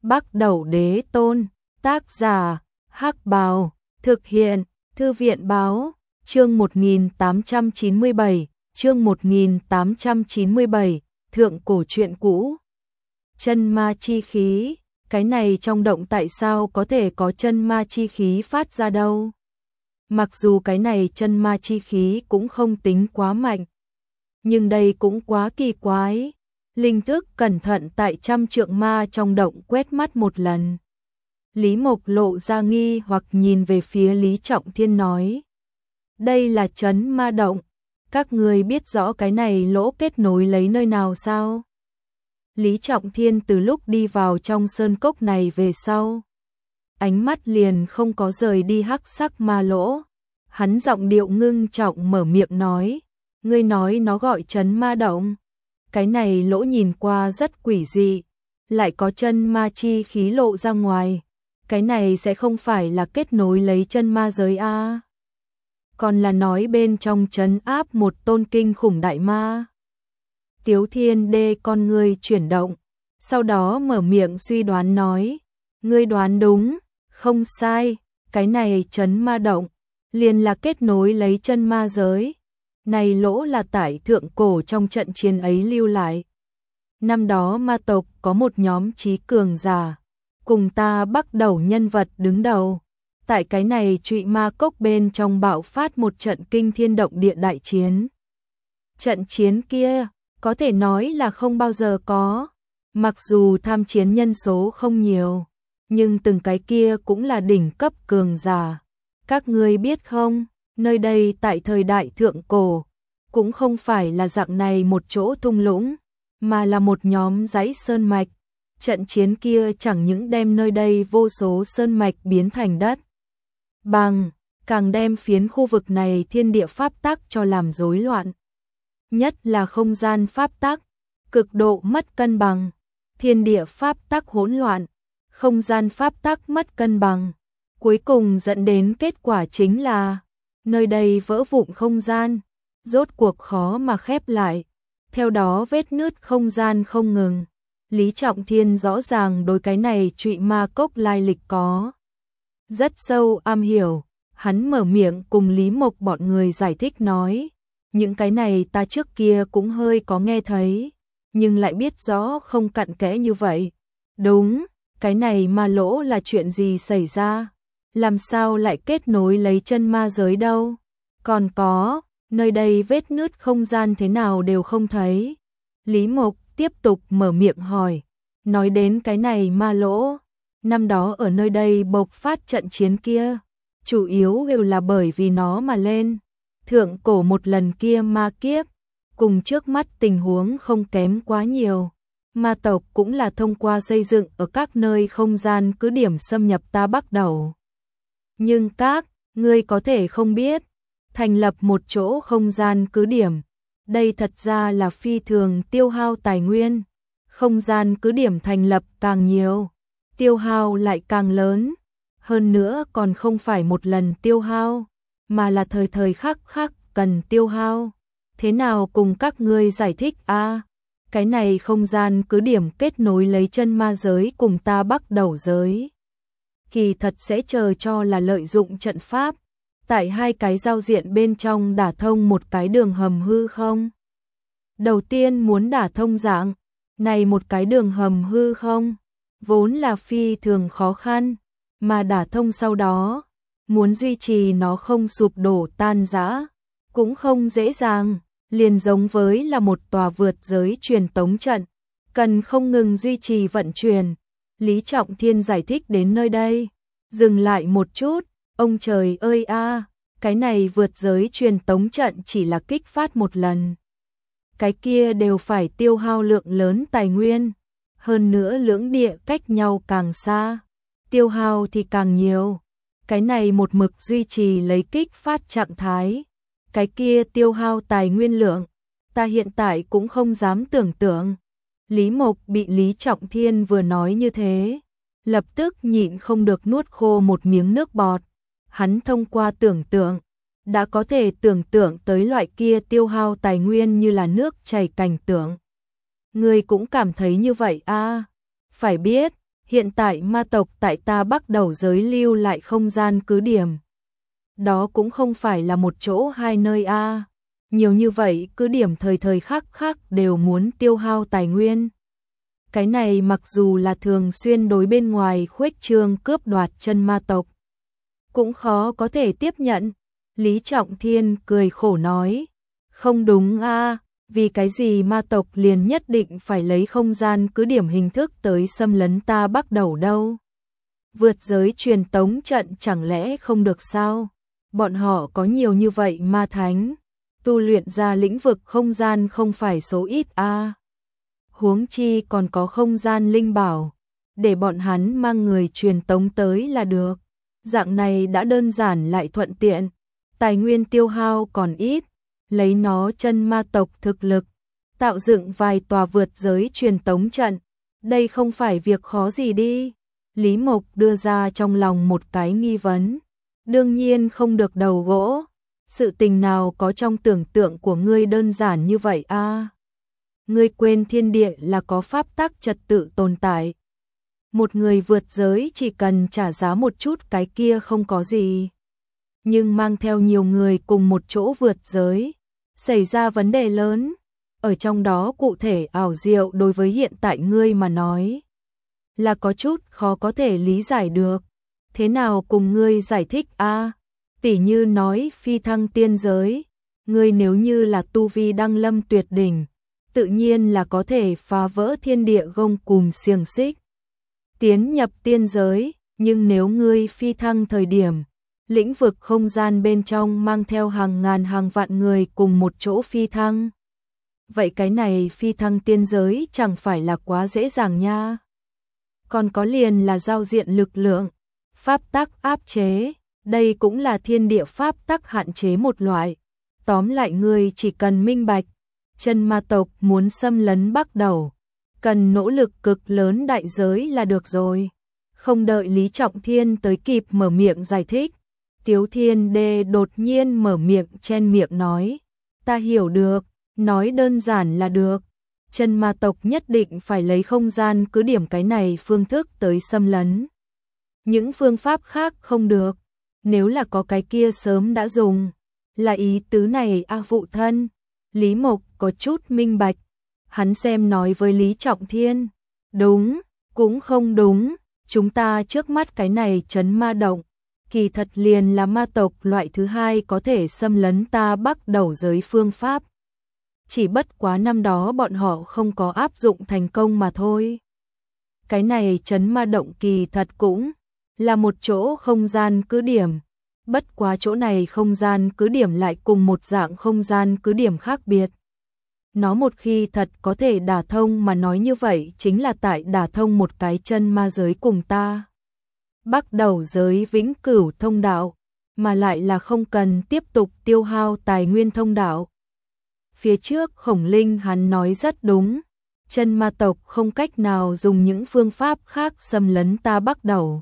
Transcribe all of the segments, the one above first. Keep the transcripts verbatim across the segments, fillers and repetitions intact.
Bắc Đẩu Đế Tôn, tác giả, Hắc Bào, thực hiện, Thư viện Báo, chương một nghìn tám trăm chín mươi bảy, chương một nghìn tám trăm chín mươi bảy, thượng cổ truyện cũ. Chân ma chi khí, cái này trong động tại sao có thể có chân ma chi khí phát ra đâu? Mặc dù cái này chân ma chi khí cũng không tính quá mạnh, nhưng đây cũng quá kỳ quái. Linh thức cẩn thận tại trăm trượng ma trong động quét mắt một lần. Lý Mộc lộ ra nghi hoặc nhìn về phía Lý Trọng Thiên nói. Đây là trấn ma động, các người biết rõ cái này lỗ kết nối lấy nơi nào sao? Lý Trọng Thiên từ lúc đi vào trong sơn cốc này về sau, ánh mắt liền không có rời đi hắc sắc ma lỗ. Hắn giọng điệu ngưng trọng mở miệng nói, ngươi nói nó gọi trấn ma động. Cái này lỗ nhìn qua rất quỷ dị, lại có chân ma chi khí lộ ra ngoài. Cái này sẽ không phải là kết nối lấy chân ma giới a? À? Còn là nói bên trong trấn áp một tôn kinh khủng đại ma. Tiếu Thiên Đê con ngươi chuyển động, sau đó mở miệng suy đoán nói, ngươi đoán đúng, không sai, cái này trấn ma động liền là kết nối lấy chân ma giới. Này lỗ là tại thượng cổ trong trận chiến ấy lưu lại. Năm đó ma tộc có một nhóm trí cường giả, cùng ta Bắc Đẩu nhân vật đứng đầu. Tại cái này trụy ma cốc bên trong bạo phát một trận kinh thiên động địa đại chiến. Trận chiến kia, có thể nói là không bao giờ có. Mặc dù tham chiến nhân số không nhiều, nhưng từng cái kia cũng là đỉnh cấp cường giả. Các ngươi biết không? Nơi đây tại thời đại thượng cổ, cũng không phải là dạng này một chỗ thung lũng, mà là một nhóm dãy sơn mạch. Trận chiến kia chẳng những đem nơi đây vô số sơn mạch biến thành đất bằng, càng đem phiến khu vực này thiên địa pháp tắc cho làm rối loạn. Nhất là không gian pháp tắc, cực độ mất cân bằng, thiên địa pháp tắc hỗn loạn, không gian pháp tắc mất cân bằng. Cuối cùng dẫn đến kết quả chính là nơi đây vỡ vụn không gian, rốt cuộc khó mà khép lại, theo đó vết nứt không gian không ngừng. Lý Trọng Thiên rõ ràng đối cái này trụy ma cốc lai lịch có rất sâu am hiểu, hắn mở miệng cùng Lý Mộc bọn người giải thích nói, những cái này ta trước kia cũng hơi có nghe thấy, nhưng lại biết rõ không cặn kẽ như vậy. Đúng, cái này ma lỗ là chuyện gì xảy ra? Làm sao lại kết nối lấy chân ma giới đâu? Còn có, nơi đây vết nứt không gian thế nào đều không thấy. Lý Mộc tiếp tục mở miệng hỏi, nói đến cái này ma lỗ, năm đó ở nơi đây bộc phát trận chiến kia, chủ yếu đều là bởi vì nó mà lên. Thượng cổ một lần kia ma kiếp, cùng trước mắt tình huống không kém quá nhiều. Ma tộc cũng là thông qua xây dựng ở các nơi không gian cứ điểm xâm nhập ta Bắc Đẩu. Nhưng các ngươi có thể không biết, thành lập một chỗ không gian cứ điểm, đây thật ra là phi thường tiêu hao tài nguyên. Không gian cứ điểm thành lập càng nhiều, tiêu hao lại càng lớn. Hơn nữa còn không phải một lần tiêu hao, mà là thời thời khắc khắc cần tiêu hao. Thế nào cùng các ngươi giải thích a? À, cái này không gian cứ điểm kết nối lấy chân ma giới cùng ta Bắc Đẩu giới. Kỳ thật sẽ chờ cho là lợi dụng trận pháp, tại hai cái giao diện bên trong đả thông một cái đường hầm hư không? Đầu tiên muốn đả thông dạng này một cái đường hầm hư không, vốn là phi thường khó khăn, mà đả thông sau đó, muốn duy trì nó không sụp đổ tan rã, cũng không dễ dàng, liền giống với là một tòa vượt giới truyền tống trận, cần không ngừng duy trì vận chuyển. Lý Trọng Thiên giải thích đến nơi đây, dừng lại một chút, ông trời ơi a, à, cái này vượt giới truyền tống trận chỉ là kích phát một lần. Cái kia đều phải tiêu hao lượng lớn tài nguyên, hơn nữa lưỡng địa cách nhau càng xa, tiêu hao thì càng nhiều. Cái này một mực duy trì lấy kích phát trạng thái, cái kia tiêu hao tài nguyên lượng, ta hiện tại cũng không dám tưởng tượng. Lý Mộc bị Lý Trọng Thiên vừa nói như thế, lập tức nhịn không được nuốt khô một miếng nước bọt. Hắn thông qua tưởng tượng, đã có thể tưởng tượng tới loại kia tiêu hao tài nguyên như là nước chảy cảnh tượng. Người cũng cảm thấy như vậy a? À, phải biết, Hiện tại ma tộc tại ta Bắc Đầu giới lưu lại không gian cứ điểm. Đó cũng không phải là một chỗ hai nơi a. Nhiều như vậy cứ điểm thời thời khắc khắc đều muốn tiêu hao tài nguyên. Cái này mặc dù là thường xuyên đối bên ngoài khuếch trương cướp đoạt chân ma tộc, cũng khó có thể tiếp nhận. Lý Trọng Thiên cười khổ nói, không đúng a, vì cái gì ma tộc liền nhất định phải lấy không gian cứ điểm hình thức tới xâm lấn ta Bắc Đầu đâu. Vượt giới truyền tống trận chẳng lẽ không được sao? Bọn họ có nhiều như vậy ma thánh, tu luyện ra lĩnh vực không gian không phải số ít a. Huống chi còn có không gian linh bảo, để bọn hắn mang người truyền tống tới là được. Dạng này đã đơn giản lại thuận tiện, tài nguyên tiêu hao còn ít, lấy nó chân ma tộc thực lực, tạo dựng vài tòa vượt giới truyền tống trận, đây không phải việc khó gì đi. Lý Mộc đưa ra trong lòng một cái nghi vấn, đương nhiên không được đầu gỗ, sự tình nào có trong tưởng tượng của ngươi đơn giản như vậy a? À? Ngươi quên thiên địa là có pháp tắc trật tự tồn tại. Một người vượt giới chỉ cần trả giá một chút cái kia không có gì. Nhưng mang theo nhiều người cùng một chỗ vượt giới, xảy ra vấn đề lớn. Ở trong đó cụ thể ảo diệu đối với hiện tại ngươi mà nói là có chút khó có thể lý giải được. Thế nào cùng ngươi giải thích a? À? Tỉ như nói phi thăng tiên giới, ngươi nếu như là tu vi đăng lâm tuyệt đỉnh, tự nhiên là có thể phá vỡ thiên địa gông cùm xiềng xích, tiến nhập tiên giới, nhưng nếu ngươi phi thăng thời điểm, lĩnh vực không gian bên trong mang theo hàng ngàn hàng vạn người cùng một chỗ phi thăng. Vậy cái này phi thăng tiên giới chẳng phải là quá dễ dàng nha. Còn có liền là giao diện lực lượng, pháp tắc áp chế, đây cũng là thiên địa pháp tắc hạn chế một loại. Tóm lại ngươi chỉ cần minh bạch, chân ma tộc muốn xâm lấn Bắc Đầu, cần nỗ lực cực lớn đại giới là được rồi. Không đợi Lý Trọng Thiên tới kịp mở miệng giải thích, Tiếu Thiên Đê đột nhiên mở miệng chen miệng nói, ta hiểu được, nói đơn giản là được. Chân ma tộc nhất định phải lấy không gian cứ điểm cái này phương thức tới xâm lấn. Những phương pháp khác không được, nếu là có cái kia sớm đã dùng. Là ý tứ này a à, phụ thân. Lý Mộc có chút minh bạch, hắn xem nói với Lý Trọng Thiên, đúng, cũng không đúng, chúng ta trước mắt cái này trấn ma động, kỳ thật liền là ma tộc loại thứ hai có thể xâm lấn ta Bắc Đầu giới phương pháp. Chỉ bất quá năm đó bọn họ không có áp dụng thành công mà thôi. Cái này trấn ma động kỳ thật cũng là một chỗ không gian cứ điểm, bất quá chỗ này không gian cứ điểm lại cùng một dạng không gian cứ điểm khác biệt. Nó một khi thật có thể đả thông mà nói như vậy chính là tại đả thông một cái chân ma giới cùng ta Bắc Đầu giới vĩnh cửu thông đạo, mà lại là không cần tiếp tục tiêu hao tài nguyên thông đạo. Phía trước Khổng Linh hắn nói rất đúng, chân ma tộc không cách nào dùng những phương pháp khác xâm lấn ta Bắc Đầu.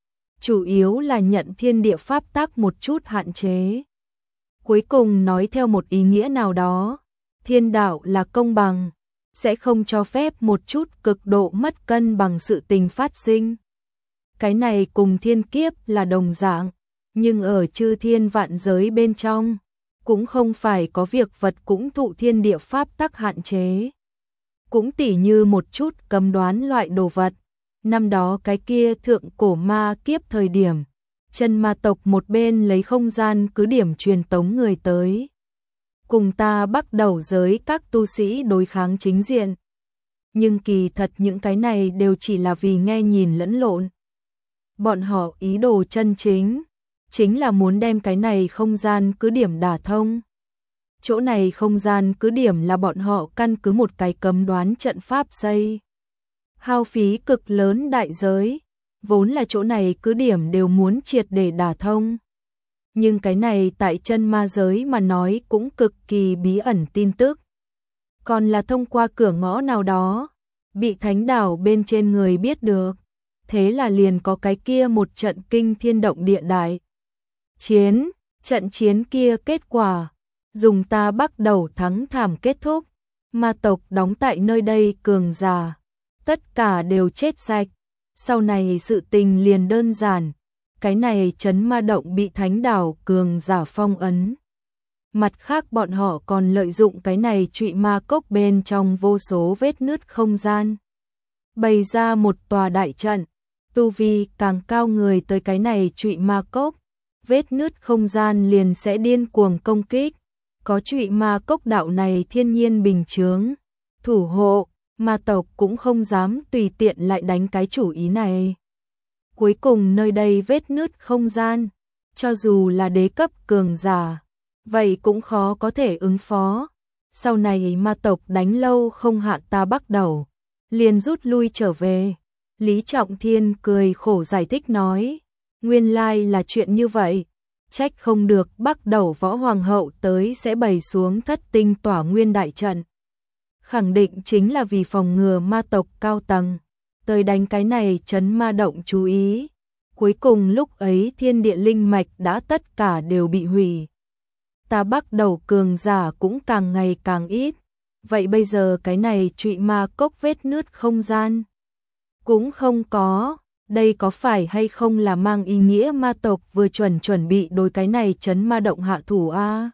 Chủ yếu là nhận thiên địa pháp tắc một chút hạn chế. Cuối cùng nói theo một ý nghĩa nào đó, thiên đạo là công bằng, sẽ không cho phép một chút cực độ mất cân bằng sự tình phát sinh. Cái này cùng thiên kiếp là đồng dạng, nhưng ở chư thiên vạn giới bên trong, cũng không phải có việc vật cũng thụ thiên địa pháp tắc hạn chế. Cũng tỉ như một chút cấm đoán loại đồ vật. Năm đó cái kia thượng cổ ma kiếp thời điểm, chân ma tộc một bên lấy không gian cứ điểm truyền tống người tới, cùng ta Bắc Đầu giới các tu sĩ đối kháng chính diện. Nhưng kỳ thật những cái này đều chỉ là vì nghe nhìn lẫn lộn. Bọn họ ý đồ chân chính, chính là muốn đem cái này không gian cứ điểm đả thông. Chỗ này không gian cứ điểm là bọn họ căn cứ một cái cấm đoán trận pháp xây. Hao phí cực lớn đại giới, vốn là chỗ này cứ điểm đều muốn triệt để đả thông. Nhưng cái này tại chân ma giới mà nói cũng cực kỳ bí ẩn tin tức. Còn là thông qua cửa ngõ nào đó, bị thánh đảo bên trên người biết được. Thế là liền có cái kia một trận kinh thiên động địa đại chiến, trận chiến kia kết quả, dùng ta Bắc Đầu thắng thảm kết thúc, ma tộc đóng tại nơi đây cường giả, tất cả đều chết sạch, Sau này sự tình liền đơn giản, cái này trấn ma động bị thánh đảo cường giả phong ấn. Mặt khác bọn họ còn lợi dụng cái này trụy ma cốc bên trong vô số vết nứt không gian, bày ra một tòa đại trận. Tu vi càng cao người tới cái này trụy ma cốc, vết nứt không gian liền sẽ điên cuồng công kích. Có trụy ma cốc đạo này thiên nhiên bình chướng, thủ hộ, ma tộc cũng không dám tùy tiện lại đánh cái chủ ý này. Cuối cùng nơi đây vết nứt không gian, cho dù là đế cấp cường giả, vậy cũng khó có thể ứng phó. Sau này ma tộc đánh lâu không hạ ta bắt đầu, liền rút lui trở về. Lý Trọng Thiên cười khổ giải thích nói, nguyên lai là chuyện như vậy, trách không được bắt đầu võ hoàng hậu tới sẽ bày xuống thất tinh tỏa nguyên đại trận. Khẳng định chính là vì phòng ngừa ma tộc cao tầng tới đánh cái này trấn ma động chú ý. Cuối cùng lúc ấy thiên địa linh mạch đã tất cả đều bị hủy. Ta bắt đầu cường giả cũng càng ngày càng ít. Vậy bây giờ cái này trụy ma cốc vết nứt không gian cũng không có, đây có phải hay không là mang ý nghĩa ma tộc vừa chuẩn chuẩn bị đối cái này trấn ma động hạ thủ a? À?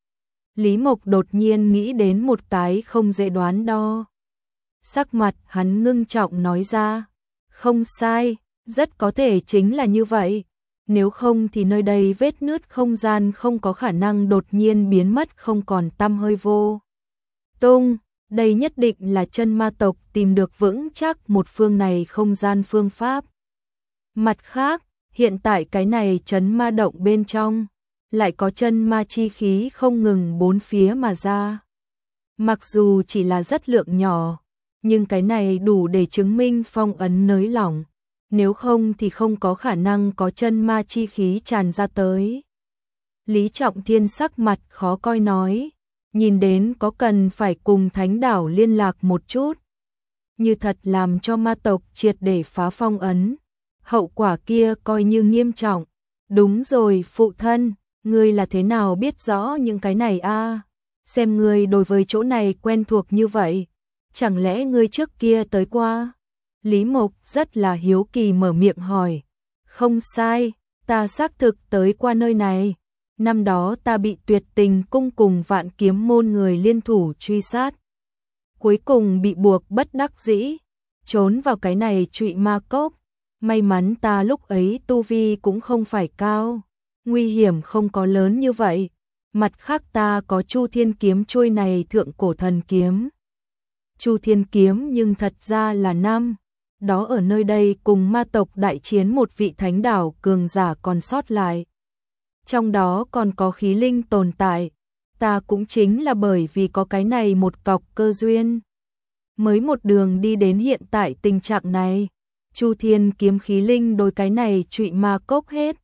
Lý Mộc đột nhiên nghĩ đến một cái không dễ đoán đo. Sắc mặt hắn ngưng trọng nói ra, không sai, rất có thể chính là như vậy. Nếu không thì nơi đây vết nứt không gian không có khả năng đột nhiên biến mất không còn tăm hơi vô tung. Đây nhất định là chân ma tộc tìm được vững chắc một phương này không gian phương pháp. Mặt khác, hiện tại cái này trấn ma động bên trong, lại có chân ma chi khí không ngừng bốn phía mà ra. Mặc dù chỉ là rất lượng nhỏ, nhưng cái này đủ để chứng minh phong ấn nới lỏng. Nếu không thì không có khả năng có chân ma chi khí tràn ra tới. Lý Trọng Thiên sắc mặt khó coi nói, nhìn đến có cần phải cùng thánh đảo liên lạc một chút. Như thật làm cho ma tộc triệt để phá phong ấn, hậu quả kia coi như nghiêm trọng. Đúng rồi phụ thân, ngươi là thế nào biết rõ những cái này a? À? Xem ngươi đối với chỗ này quen thuộc như vậy, chẳng lẽ ngươi trước kia tới qua? Lý Mộc rất là hiếu kỳ mở miệng hỏi. Không sai, ta xác thực tới qua nơi này. Năm đó ta bị Tuyệt Tình cung cùng Vạn Kiếm môn người liên thủ truy sát. Cuối cùng bị buộc bất đắc dĩ, trốn vào cái này trụy ma cốc. May mắn ta lúc ấy tu vi cũng không phải cao, nguy hiểm không có lớn như vậy. Mặt khác ta có Chu Thiên kiếm chuôi này thượng cổ thần kiếm. Chu Thiên kiếm nhưng thật ra là năm đó ở nơi đây cùng ma tộc đại chiến một vị thánh đảo cường giả còn sót lại. Trong đó còn có khí linh tồn tại, ta cũng chính là bởi vì có cái này một cọc cơ duyên, mới một đường đi đến hiện tại tình trạng này. Chu Thiên kiếm khí linh đối cái này trụy ma cốc hết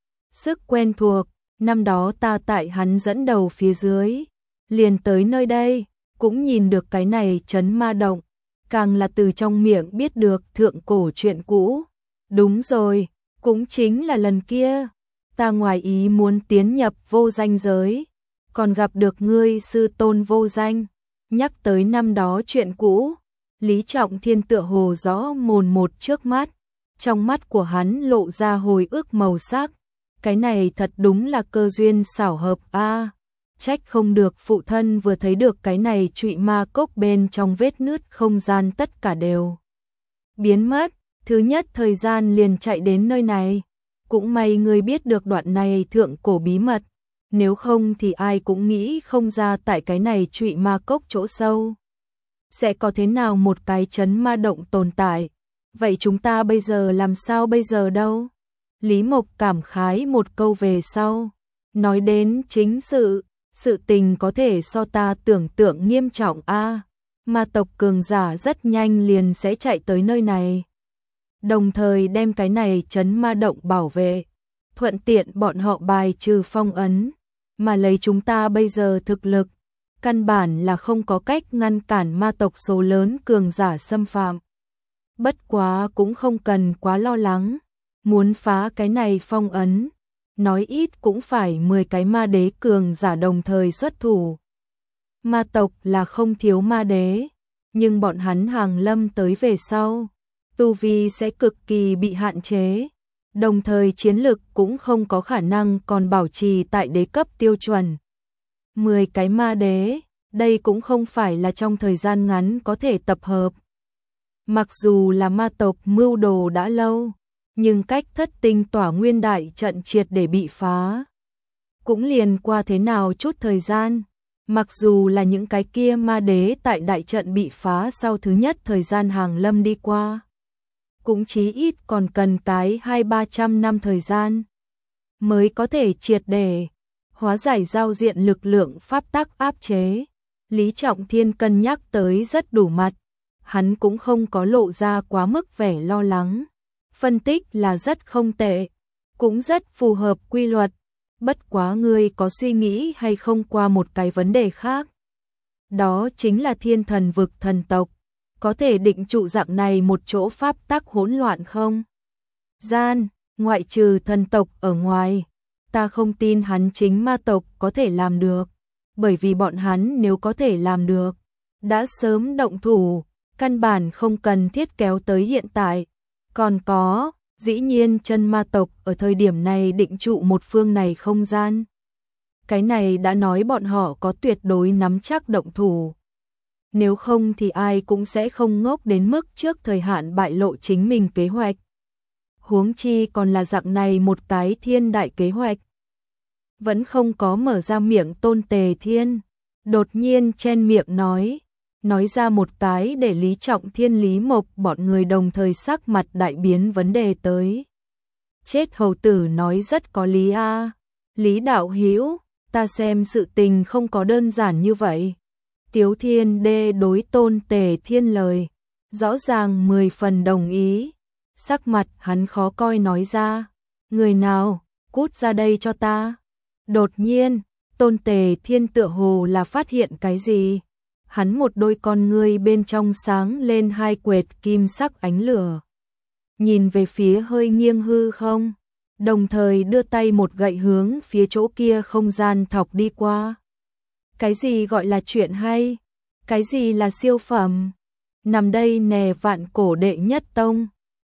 sức quen thuộc, năm đó ta tại hắn dẫn đầu phía dưới, liền tới nơi đây, cũng nhìn được cái này trấn ma động, càng là từ trong miệng biết được thượng cổ chuyện cũ. Đúng rồi, cũng chính là lần kia, ta ngoài ý muốn tiến nhập vô danh giới, còn gặp được ngươi sư tôn vô danh, nhắc tới năm đó chuyện cũ. Lý Trọng Thiên tựa hồ rõ mồn một trước mắt, trong mắt của hắn lộ ra hồi ức màu sắc, cái này thật đúng là cơ duyên xảo hợp a. À, trách không được phụ thân vừa thấy được cái này trụy ma cốc bên trong vết nứt không gian tất cả đều biến mất, thứ nhất thời gian liền chạy đến nơi này. Cũng may ngươi biết được đoạn này thượng cổ bí mật, nếu không thì ai cũng nghĩ không ra tại cái này trụy ma cốc chỗ sâu sẽ có thế nào một cái trấn ma động tồn tại. Vậy chúng ta bây giờ làm sao bây giờ đâu? Lý Mộc cảm khái một câu về sau, nói đến chính sự, sự tình có thể so ta tưởng tượng nghiêm trọng a. À, ma tộc cường giả rất nhanh liền sẽ chạy tới nơi này, đồng thời đem cái này trấn ma động bảo vệ, thuận tiện bọn họ bài trừ phong ấn, mà lấy chúng ta bây giờ thực lực, căn bản là không có cách ngăn cản ma tộc số lớn cường giả xâm phạm. Bất quá cũng không cần quá lo lắng, muốn phá cái này phong ấn, nói ít cũng phải mười cái ma đế cường giả đồng thời xuất thủ. Ma tộc là không thiếu ma đế, nhưng bọn hắn hàng lâm tới về sau, tu vi sẽ cực kỳ bị hạn chế, đồng thời chiến lực cũng không có khả năng còn bảo trì tại đế cấp tiêu chuẩn. mười cái ma đế, đây cũng không phải là trong thời gian ngắn có thể tập hợp. Mặc dù là ma tộc mưu đồ đã lâu, nhưng cách thất tinh tỏa nguyên đại trận triệt để bị phá, cũng liền qua thế nào chút thời gian. Mặc dù là những cái kia ma đế tại đại trận bị phá sau thứ nhất thời gian hàng lâm đi qua, cũng chí ít còn cần cái hai ba trăm năm thời gian mới có thể triệt để hóa giải giao diện lực lượng pháp tắc áp chế. Lý Trọng Thiên cân nhắc tới rất đủ mặt, hắn cũng không có lộ ra quá mức vẻ lo lắng. Phân tích là rất không tệ, cũng rất phù hợp quy luật. Bất quá ngươi có suy nghĩ hay không qua một cái vấn đề khác. Đó chính là thiên thần vực thần tộc, có thể định trụ dạng này một chỗ pháp tắc hỗn loạn không? Gian, ngoại trừ thần tộc ở ngoài, ta không tin hắn chính ma tộc có thể làm được. Bởi vì bọn hắn nếu có thể làm được, đã sớm động thủ, căn bản không cần thiết kéo tới hiện tại. Còn có, dĩ nhiên chân ma tộc ở thời điểm này định trụ một phương này không gian. Cái này đã nói bọn họ có tuyệt đối nắm chắc động thủ. Nếu không thì ai cũng sẽ không ngốc đến mức trước thời hạn bại lộ chính mình kế hoạch. Huống chi còn là dạng này một cái thiên đại kế hoạch. Vẫn không có mở ra miệng Tôn Tề Thiên, đột nhiên chen miệng nói, nói ra một cái để Lý Trọng Thiên Lý Mộc bọn người đồng thời sắc mặt đại biến vấn đề tới. Chết hầu tử nói rất có lý a. Lý đạo hữu, ta xem sự tình không có đơn giản như vậy. Tiếu Thiên Đê đối Tôn Tề Thiên lời, rõ ràng mười phần đồng ý. Sắc mặt hắn khó coi nói ra, người nào, cút ra đây cho ta. Đột nhiên, Tôn Tề Thiên tựa hồ là phát hiện cái gì. Hắn một đôi con ngươi bên trong sáng lên hai quệt kim sắc ánh lửa. Nhìn về phía hơi nghiêng hư không, đồng thời đưa tay một gậy hướng phía chỗ kia không gian thọc đi qua. Cái gì gọi là chuyện hay? Cái gì là siêu phẩm? Nằm đây nè vạn cổ đệ nhất tông.